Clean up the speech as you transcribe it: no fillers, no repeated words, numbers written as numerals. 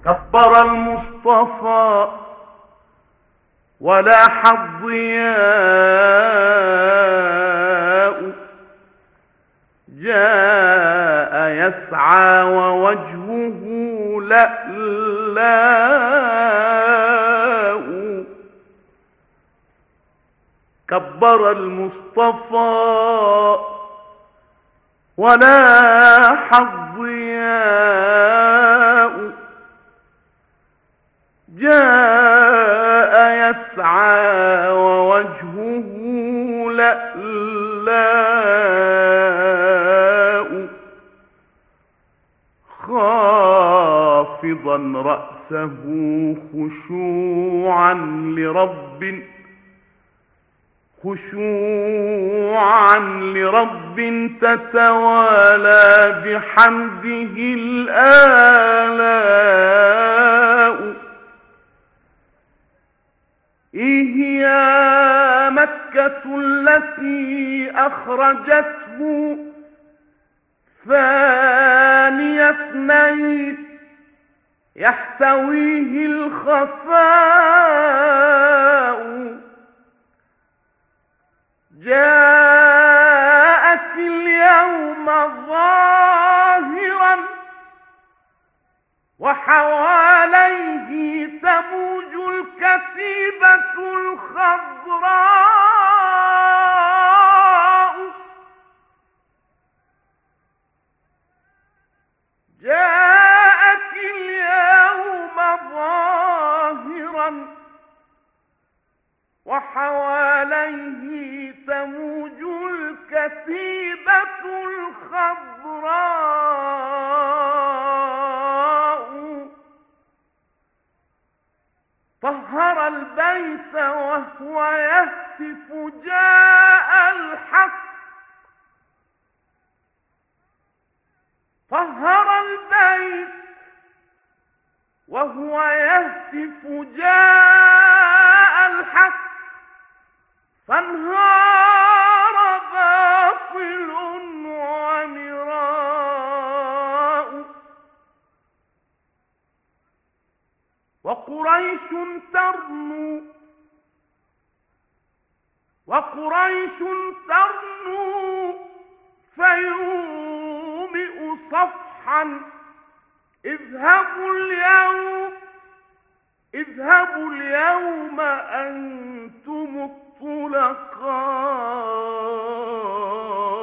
كبر المصطفى ولاح الضياء، جاء يسعى ووجهه لألاء. كبر المصطفى ولاح الضياء، جاء يسعى ووجهه لألاء، خافضا رأسه خشوعا لرب تتوالى بحمده الآلاء. إيه يا مكة التي أخرجته ثاني اثنين يحتويه الخفاء، جاءت اليوم ظاهرا وحواليه تموج الكتيبة الخضراء، جاءت اليوم ظاهرا وحواليه تموج الكتيبة الخضراء. طهر البيت وهو يهتف جاء الحق، طهر البيت وهو يهتف جاء الحق، فانهار باطل ومراء. وقريش ترنو فيومئ صفحا، اذهبوا اليوم أنتم الطلقاء.